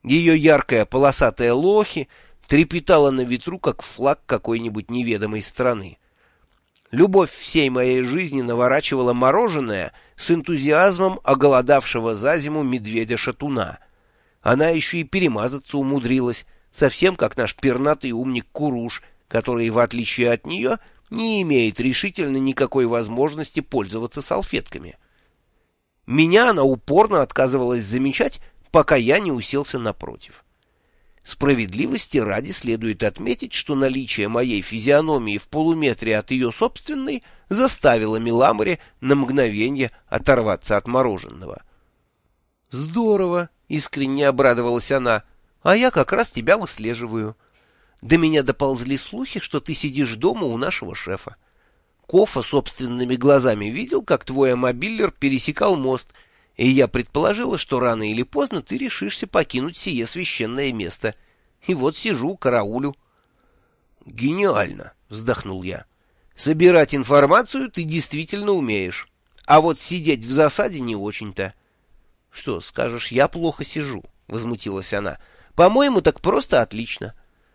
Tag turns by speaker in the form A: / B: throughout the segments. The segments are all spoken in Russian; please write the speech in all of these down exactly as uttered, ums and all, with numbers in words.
A: Ее яркая полосатая лохи трепетала на ветру, как флаг какой-нибудь неведомой страны. Любовь всей моей жизни наворачивала мороженое с энтузиазмом оголодавшего за зиму медведя-шатуна. Она еще и перемазаться умудрилась, совсем как наш пернатый умник Куруш, который, в отличие от нее, не имеет решительно никакой возможности пользоваться салфетками. Меня она упорно отказывалась замечать, пока я не уселся напротив. Справедливости ради следует отметить, что наличие моей физиономии в полуметре от ее собственной заставило Миламори на мгновение оторваться от мороженого. «Здорово!» — искренне обрадовалась она. «А я как раз тебя выслеживаю. До меня доползли слухи, что ты сидишь дома у нашего шефа. Кофа собственными глазами видел, как твой амобиллер пересекал мост, и я предположила, что рано или поздно ты решишься покинуть сие священное место. И вот сижу, караулю». «Гениально!» — вздохнул я. «Собирать информацию ты действительно умеешь, а вот сидеть в засаде не очень-то». «Что, скажешь, я плохо сижу?» — возмутилась она. «По-моему, так просто отлично».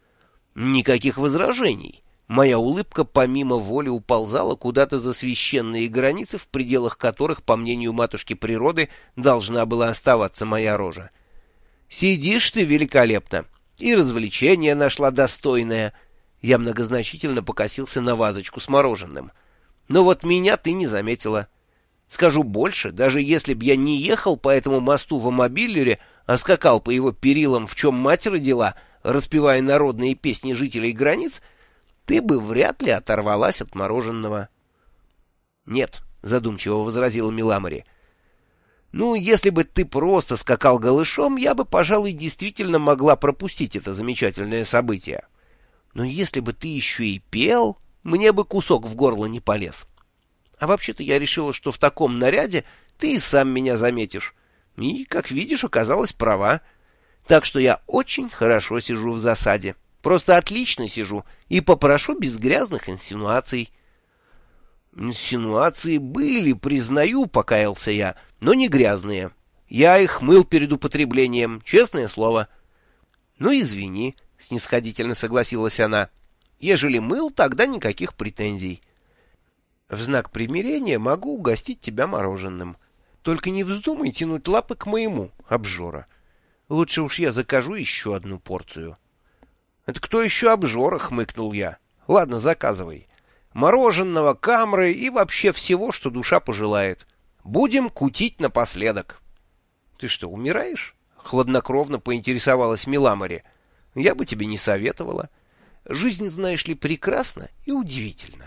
A: Никаких возражений. Моя улыбка помимо воли уползала куда-то за священные границы, в пределах которых, по мнению матушки природы, должна была оставаться моя рожа. «Сидишь ты великолепно, и развлечение нашла достойное». Я многозначительно покосился на вазочку с мороженым. «Но вот меня ты не заметила. Скажу больше, даже если б я не ехал по этому мосту в амобиллере, а скакал по его перилам, в чем мать родила, распевая народные песни жителей границ, ты бы вряд ли оторвалась от мороженого». «Нет», — задумчиво возразила Миламори. «Ну, если бы ты просто скакал голышом, я бы, пожалуй, действительно могла пропустить это замечательное событие. Но если бы ты еще и пел, мне бы кусок в горло не полез. А вообще-то я решила, что в таком наряде ты и сам меня заметишь. И, как видишь, оказалась права. Так что я очень хорошо сижу в засаде. Просто отлично сижу и попрошу без грязных инсинуаций». «Инсинуации были, признаю», — покаялся я, — «но не грязные. Я их мыл перед употреблением, честное слово». «Ну, извини», — снисходительно согласилась она. «Ежели мыл, тогда никаких претензий. В знак примирения могу угостить тебя мороженым. Только не вздумай тянуть лапы к моему, обжора. Лучше уж я закажу еще одну порцию». «Это кто еще обжора?» — хмыкнул я. «Ладно, заказывай. Мороженого, камры и вообще всего, что душа пожелает. Будем кутить напоследок». «Ты что, умираешь?» — хладнокровно поинтересовалась Миламори. «Я бы тебе не советовала. Жизнь, знаешь ли, прекрасна и удивительна».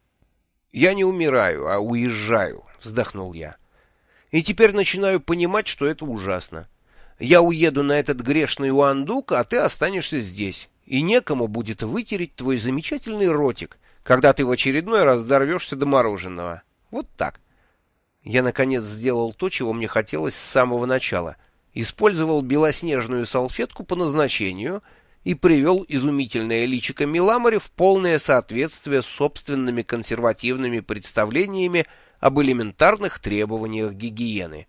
A: «Я не умираю, а уезжаю», — вздохнул я. «И теперь начинаю понимать, что это ужасно. Я уеду на этот грешный Уандук, а ты останешься здесь, и некому будет вытереть твой замечательный ротик, когда ты в очередной раз дорвешься до мороженого. Вот так». Я, наконец, сделал то, чего мне хотелось с самого начала. Использовал белоснежную салфетку по назначению и привел изумительное личико Миламори в полное соответствие с собственными консервативными представлениями об элементарных требованиях гигиены.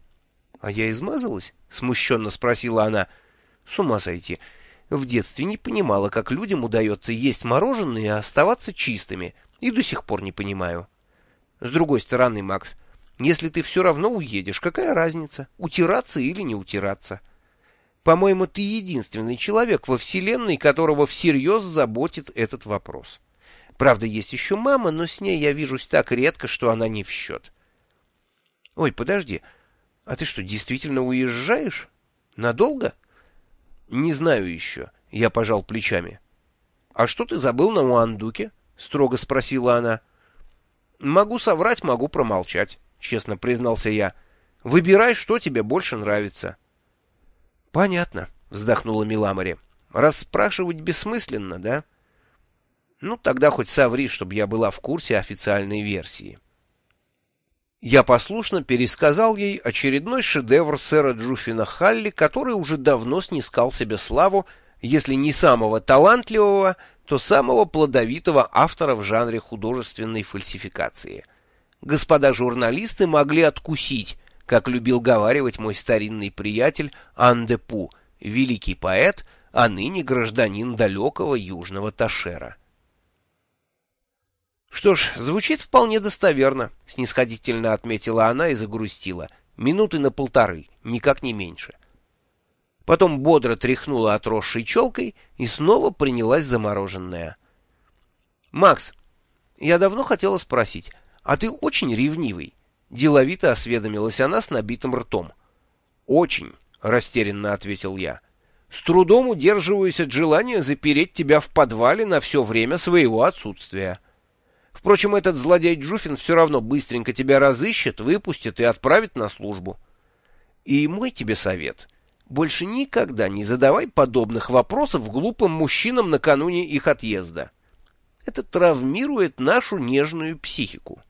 A: «А я измазалась?» — смущенно спросила она. «С ума сойти. В детстве не понимала, как людям удается есть мороженое и оставаться чистыми, и до сих пор не понимаю. С другой стороны, Макс, если ты все равно уедешь, какая разница, утираться или не утираться? По-моему, ты единственный человек во Вселенной, которого всерьез заботит этот вопрос. Правда, есть еще мама, но с ней я вижусь так редко, что она не в счет». «Ой, подожди, а ты что, действительно уезжаешь? Надолго?» «Не знаю еще», — я пожал плечами. «А что ты забыл на Уандуке?» — строго спросила она. «Могу соврать, могу промолчать», — честно признался я. «Выбирай, что тебе больше нравится». «Понятно», — вздохнула Миламори. «Расспрашивать бессмысленно, да?» «Ну, тогда хоть соври, чтобы я была в курсе официальной версии». Я послушно пересказал ей очередной шедевр сэра Джуффина Халли, который уже давно снискал себе славу, если не самого талантливого, то самого плодовитого автора в жанре художественной фальсификации. Господа журналисты могли откусить, как любил говаривать мой старинный приятель Ан де Пу, великий поэт, а ныне гражданин далекого южного Ташера. «Что ж, звучит вполне достоверно», — снисходительно отметила она и загрустила. Минуты на полторы, никак не меньше. Потом бодро тряхнула отросшей челкой и снова принялась за мороженое. «Макс, я давно хотела спросить, а ты очень ревнивый?» — деловито осведомилась она с набитым ртом. «Очень», — растерянно ответил я. «С трудом удерживаюсь от желания запереть тебя в подвале на все время своего отсутствия. Впрочем, этот злодей Джуфин все равно быстренько тебя разыщет, выпустит и отправит на службу. И мой тебе совет — больше никогда не задавай подобных вопросов глупым мужчинам накануне их отъезда. Это травмирует нашу нежную психику».